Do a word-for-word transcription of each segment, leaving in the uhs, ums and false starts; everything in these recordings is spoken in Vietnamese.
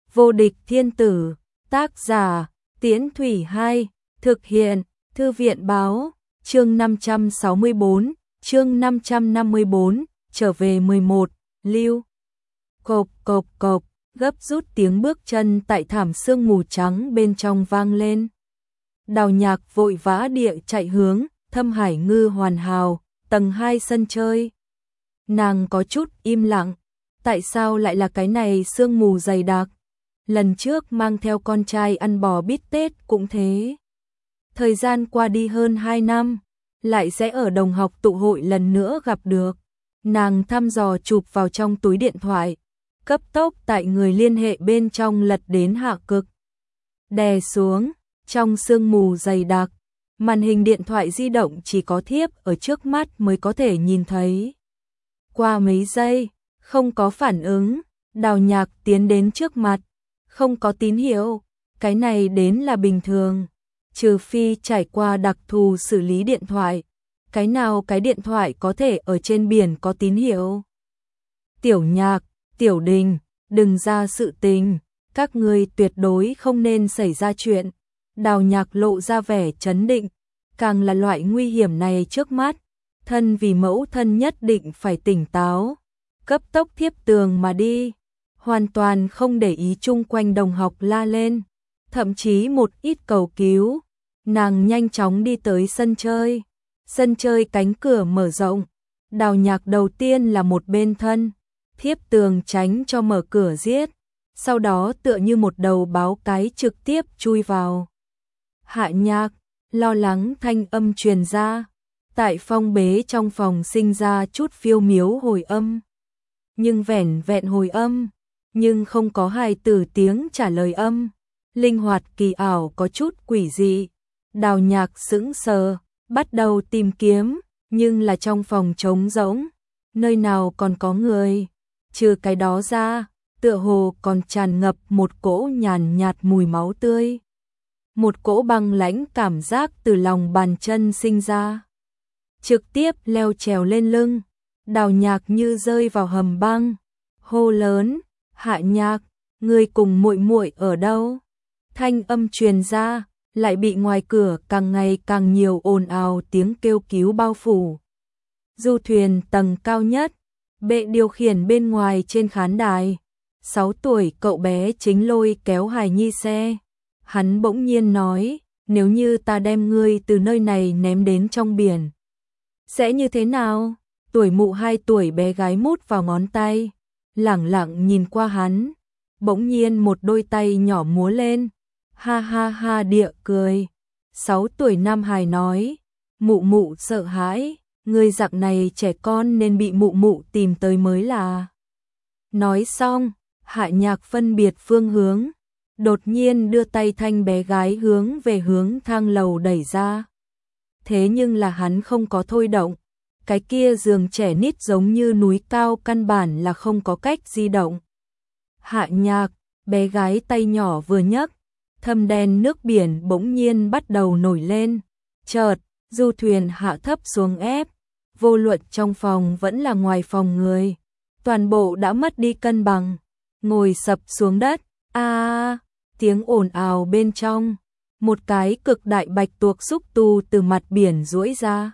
Vô địch thiên tử, tác giả, Tiễn Thủy hai, thực hiện, Thư viện báo, chương năm trăm sáu mươi bốn, chương năm trăm năm mươi bốn, trở về mười một, lưu. Cộp cộp cộp, gấp rút tiếng bước chân tại thảm sương mù trắng bên trong vang lên. Đào Nhạc vội vã địa chạy hướng Thâm Hải Ngư Hoàn Hào, tầng hai sân chơi. Nàng có chút im lặng, tại sao lại là cái này sương mù dày đặc? Lần trước mang theo con trai ăn bò bít tết cũng thế. Thời gian qua đi hơn hai năm, lại sẽ ở đồng học tụ hội lần nữa gặp được. Nàng thăm dò chụp vào trong túi điện thoại, cấp tốc tại người liên hệ bên trong lật đến hạ cực. Đè xuống, trong sương mù dày đặc, màn hình điện thoại di động chỉ có thiếp ở trước mắt mới có thể nhìn thấy. Qua mấy giây, không có phản ứng, Đào Nhạc tiến đến trước mặt, không có tín hiệu, cái này đến là bình thường, trừ phi trải qua đặc thù xử lý điện thoại, cái nào cái điện thoại có thể ở trên biển có tín hiệu. Tiểu Nhạc, Tiểu Đình, đừng ra sự tình, các ngươi tuyệt đối không nên xảy ra chuyện. Đào Nhạc lộ ra vẻ trấn định, càng là loại nguy hiểm này trước mắt, thân vì mẫu thân nhất định phải tỉnh táo, cấp tốc thiếp tường mà đi, hoàn toàn không để ý chung quanh đồng học la lên, thậm chí một ít cầu cứu. Nàng nhanh chóng đi tới sân chơi, sân chơi cánh cửa mở rộng, Đào Nhạc đầu tiên là một bên thân, thiếp tường tránh cho mở cửa giết, sau đó tựa như một đầu báo cái trực tiếp chui vào. Hạ Nhạc, lo lắng thanh âm truyền ra, tại phong bế trong phòng sinh ra chút phiêu miếu hồi âm. Nhưng vẻn vẹn hồi âm, nhưng không có hài tử tiếng trả lời âm, linh hoạt kỳ ảo có chút quỷ dị. Đào Nhạc sững sờ, bắt đầu tìm kiếm, nhưng là trong phòng trống rỗng, nơi nào còn có người, trừ cái đó ra, tựa hồ còn tràn ngập một cỗ nhàn nhạt mùi máu tươi. Một cỗ băng lãnh cảm giác từ lòng bàn chân sinh ra, trực tiếp leo trèo lên lưng. Đào Nhạc như rơi vào hầm băng, hô lớn, Hạ Nhạc, ngươi cùng muội muội ở đâu? Thanh âm truyền ra, lại bị ngoài cửa càng ngày càng nhiều ồn ào tiếng kêu cứu bao phủ. Du thuyền tầng cao nhất, bệ điều khiển bên ngoài trên khán đài, sáu tuổi cậu bé chính lôi kéo hài nhi xe. Hắn bỗng nhiên nói, nếu như ta đem ngươi từ nơi này ném đến trong biển, sẽ như thế nào? Tuổi mụ hai tuổi bé gái mút vào ngón tay, lẳng lặng nhìn qua hắn, bỗng nhiên một đôi tay nhỏ múa lên, ha ha ha địa cười. Sáu tuổi nam hài nói, mụ mụ sợ hãi, ngươi dạng này trẻ con nên bị mụ mụ tìm tới mới là. Nói xong, Hạ Nhạc phân biệt phương hướng, đột nhiên đưa tay thanh bé gái hướng về hướng thang lầu đẩy ra. Thế nhưng là hắn không có thôi động, cái kia giường trẻ nít giống như núi cao căn bản là không có cách di động. Hạ Nhạc, bé gái tay nhỏ vừa nhấc, thâm đen nước biển bỗng nhiên bắt đầu nổi lên, chợt, du thuyền hạ thấp xuống ép, vô luận trong phòng vẫn là ngoài phòng người, toàn bộ đã mất đi cân bằng, ngồi sập xuống đất. A, tiếng ồn ào bên trong, một cái cực đại bạch tuộc xúc tu từ mặt biển duỗi ra,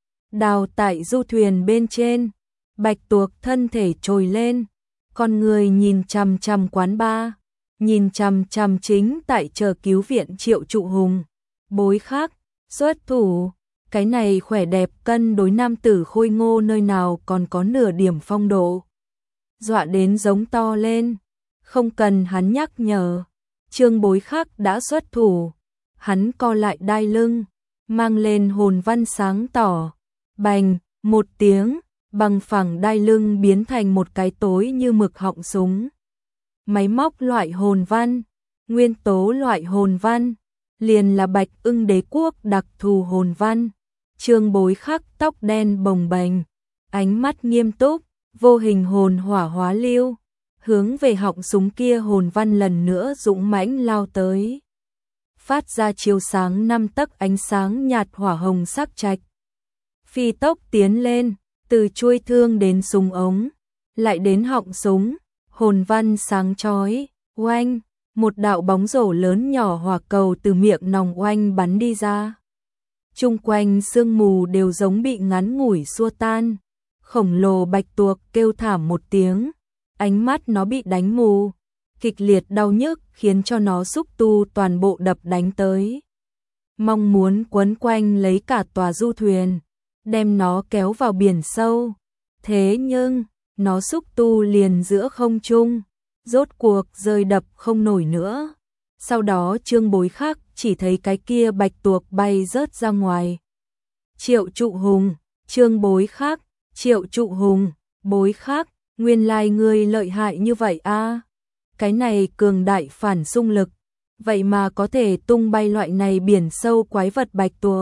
đào tại du thuyền bên trên, bạch tuộc thân thể trồi lên, con người nhìn chằm chằm quán bar, nhìn chằm chằm chính tại chờ cứu viện Triệu Trụ Hùng. Bối khác, xuất thủ, cái này khỏe đẹp cân đối nam tử khôi ngô nơi nào còn có nửa điểm phong độ. Dọa đến giống to lên, không cần hắn nhắc nhở, Trương Bối Khắc đã xuất thủ, hắn co lại đai lưng, mang lên hồn văn sáng tỏ, bành, một tiếng, bằng phẳng đai lưng biến thành một cái tối như mực họng súng. Máy móc loại hồn văn, nguyên tố loại hồn văn, liền là Bạch Ưng Đế quốc đặc thù hồn văn. Trương Bối Khắc tóc đen bồng bềnh, ánh mắt nghiêm túc, vô hình hồn hỏa hóa lưu, hướng về họng súng kia hồn văn lần nữa dũng mãnh lao tới, phát ra chiếu sáng năm tấc ánh sáng nhạt hỏa hồng sắc trạch. Phi tốc tiến lên, từ chuôi thương đến súng ống, lại đến họng súng, hồn văn sáng chói, Oanh, một đạo bóng rổ lớn nhỏ hỏa cầu từ miệng nòng oanh bắn đi ra. Chung quanh sương mù đều giống bị ngắn ngủi xua tan. Khổng lồ bạch tuộc kêu thảm một tiếng, ánh mắt nó bị đánh mù, kịch liệt đau nhức khiến cho nó xúc tu toàn bộ đập đánh tới. Mong muốn quấn quanh lấy cả tòa du thuyền, đem nó kéo vào biển sâu. Thế nhưng, nó xúc tu liền giữa không trung, rốt cuộc rơi đập không nổi nữa. Sau đó Trương Bối Khắc chỉ thấy cái kia bạch tuộc bay rớt ra ngoài. Triệu Trụ Hùng, Trương Bối Khắc, Triệu Trụ Hùng, Bối Khắc, nguyên lai ngươi lợi hại như vậy a. Cái này cường đại phản xung lực, vậy mà có thể tung bay loại này biển sâu quái vật bạch tuộc.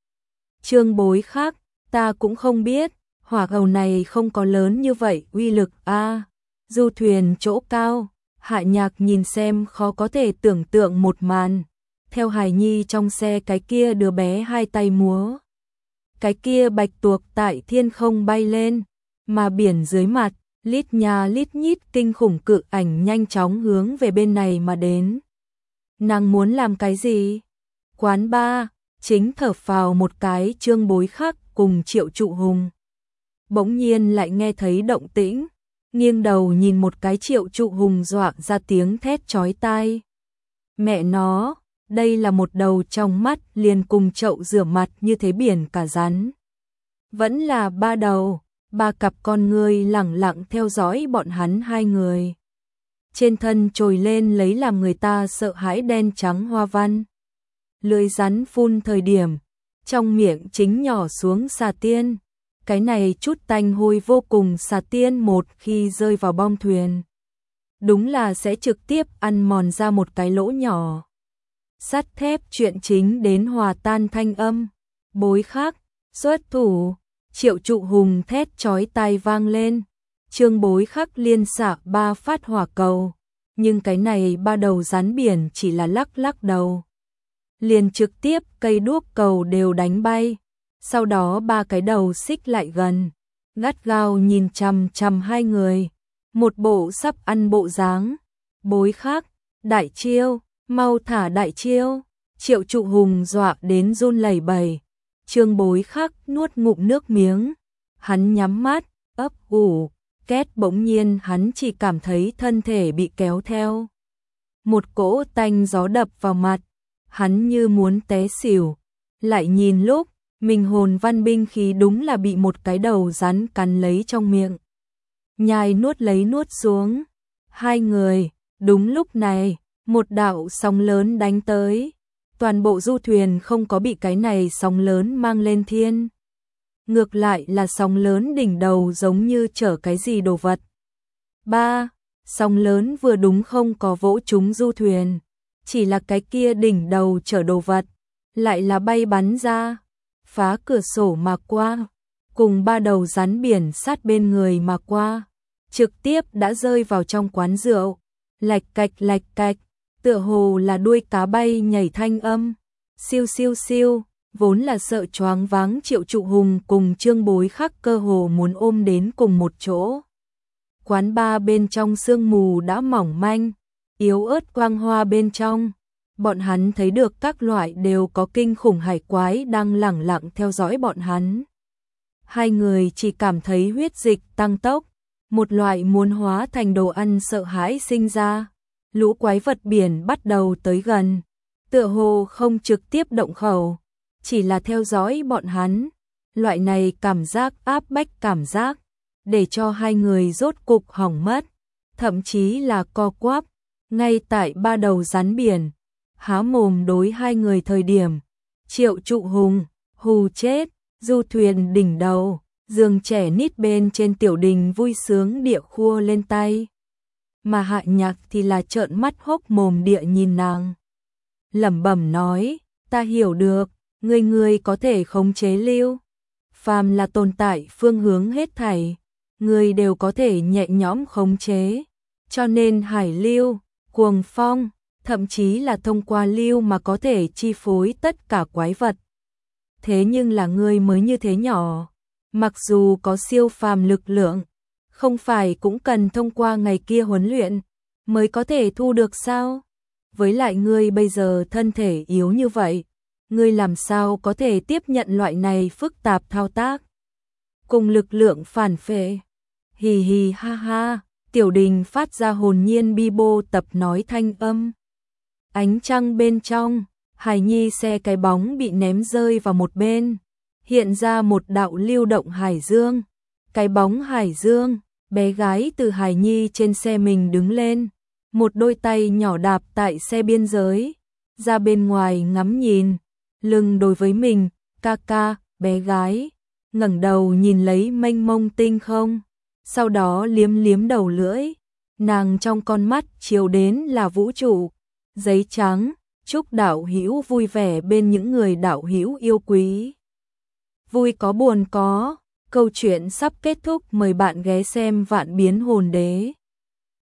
Trương Bối Khắc, ta cũng không biết, hỏa cầu này không có lớn như vậy uy lực a. Du thuyền chỗ cao, Hạ Nhạc nhìn xem khó có thể tưởng tượng một màn. Theo hài nhi trong xe cái kia đứa bé hai tay múa. Cái kia bạch tuộc tại thiên không bay lên, mà biển dưới mặt, lít nhà lít nhít kinh khủng cự ảnh nhanh chóng hướng về bên này mà đến. Nàng muốn làm cái gì? Quán ba, chính thở phào một cái Trương Bối Khắc cùng Triệu Trụ Hùng. Bỗng nhiên lại nghe thấy động tĩnh, nghiêng đầu nhìn một cái Triệu Trụ Hùng dọa ra tiếng thét chói tai. Mẹ nó, đây là một đầu trong mắt liền cùng chậu rửa mặt như thế biển cả rắn. Vẫn là ba đầu, ba cặp con ngươi lẳng lặng theo dõi bọn hắn hai người. Trên thân trồi lên lấy làm người ta sợ hãi đen trắng hoa văn. Lưỡi rắn phun thời điểm, trong miệng chính nhỏ xuống xà tiên. Cái này chút tanh hôi vô cùng, xà tiên một khi rơi vào bong thuyền, đúng là sẽ trực tiếp ăn mòn ra một cái lỗ nhỏ. Sắt thép chuyện chính đến hòa tan thanh âm. Bối Khắc, xuất thủ. Triệu Trụ Hùng thét chói tai vang lên. Trương Bối Khắc liên xạ ba phát hỏa cầu, nhưng cái này ba đầu rắn biển chỉ là lắc lắc đầu, liền trực tiếp cây đuốc cầu đều đánh bay. Sau đó ba cái đầu xích lại gần, gắt gao nhìn chằm chằm hai người, một bộ sắp ăn bộ dáng. Bối Khắc, đại chiêu, mau thả đại chiêu. Triệu Trụ Hùng dọa đến run lẩy bẩy. Trương Bối Khắc nuốt ngụm nước miếng, hắn nhắm mắt, ấp ủ, két bỗng nhiên hắn chỉ cảm thấy thân thể bị kéo theo. Một cỗ tanh gió đập vào mặt, hắn như muốn té xỉu, lại nhìn lúc, mình hồn văn binh khí đúng là bị một cái đầu rắn cắn lấy trong miệng. Nhai nuốt lấy nuốt xuống, hai người, đúng lúc này, một đạo sóng lớn đánh tới. Toàn bộ du thuyền không có bị cái này sóng lớn mang lên thiên. Ngược lại là sóng lớn đỉnh đầu giống như chở cái gì đồ vật. Ba, sóng lớn vừa đúng không có vỗ trúng du thuyền, chỉ là cái kia đỉnh đầu chở đồ vật, lại là bay bắn ra, phá cửa sổ mà qua, cùng ba đầu rắn biển sát bên người mà qua, trực tiếp đã rơi vào trong quán rượu, lạch cạch lạch cạch. Tựa hồ là đuôi cá bay nhảy thanh âm, siêu siêu siêu, vốn là sợ choáng váng Triệu Trụ Hùng cùng Trương Bối Khắc cơ hồ muốn ôm đến cùng một chỗ. Quán ba bên trong sương mù đã mỏng manh, yếu ớt quang hoa bên trong, bọn hắn thấy được các loại đều có kinh khủng hải quái đang lẳng lặng theo dõi bọn hắn. Hai người chỉ cảm thấy huyết dịch tăng tốc, một loại muốn hóa thành đồ ăn sợ hãi sinh ra. Lũ quái vật biển bắt đầu tới gần, tựa hồ không trực tiếp động khẩu, chỉ là theo dõi bọn hắn. Loại này cảm giác áp bách cảm giác, để cho hai người rốt cục hỏng mất, thậm chí là co quắp, ngay tại ba đầu rắn biển. Há mồm đối hai người thời điểm, Triệu Trụ Hùng, hù chết, du thuyền đỉnh đầu, giường trẻ nít bên trên tiểu đình vui sướng địa khua lên tay. Mà Hạ Nhạc thì là trợn mắt hốc mồm địa nhìn nàng. Lẩm bẩm nói, ta hiểu được, ngươi ngươi có thể khống chế lưu. Phàm là tồn tại phương hướng hết thảy, ngươi đều có thể nhẹ nhõm khống chế. Cho nên hải lưu, cuồng phong, thậm chí là thông qua lưu mà có thể chi phối tất cả quái vật. Thế nhưng là ngươi mới như thế nhỏ, mặc dù có siêu phàm lực lượng, không phải cũng cần thông qua ngày kia huấn luyện, mới có thể thu được sao? Với lại ngươi bây giờ thân thể yếu như vậy, ngươi làm sao có thể tiếp nhận loại này phức tạp thao tác? Cùng lực lượng phản phệ. Hì hì ha ha, Tiểu Đình phát ra hồn nhiên bi bô tập nói thanh âm. Ánh trăng bên trong, Hải Nhi xe cái bóng bị ném rơi vào một bên, hiện ra một đạo lưu động hải dương. Cái bóng hải dương, bé gái từ Hải Nhi trên xe mình đứng lên, một đôi tay nhỏ đạp tại xe biên giới, ra bên ngoài ngắm nhìn, lưng đối với mình, ca ca, bé gái, ngẩng đầu nhìn lấy mênh mông tinh không, sau đó liếm liếm đầu lưỡi, nàng trong con mắt chiếu đến là vũ trụ, giấy trắng, chúc đạo hữu vui vẻ bên những người đạo hữu yêu quý. Vui có buồn có, câu chuyện sắp kết thúc, mời bạn ghé xem Vạn Biến Hồn Đế.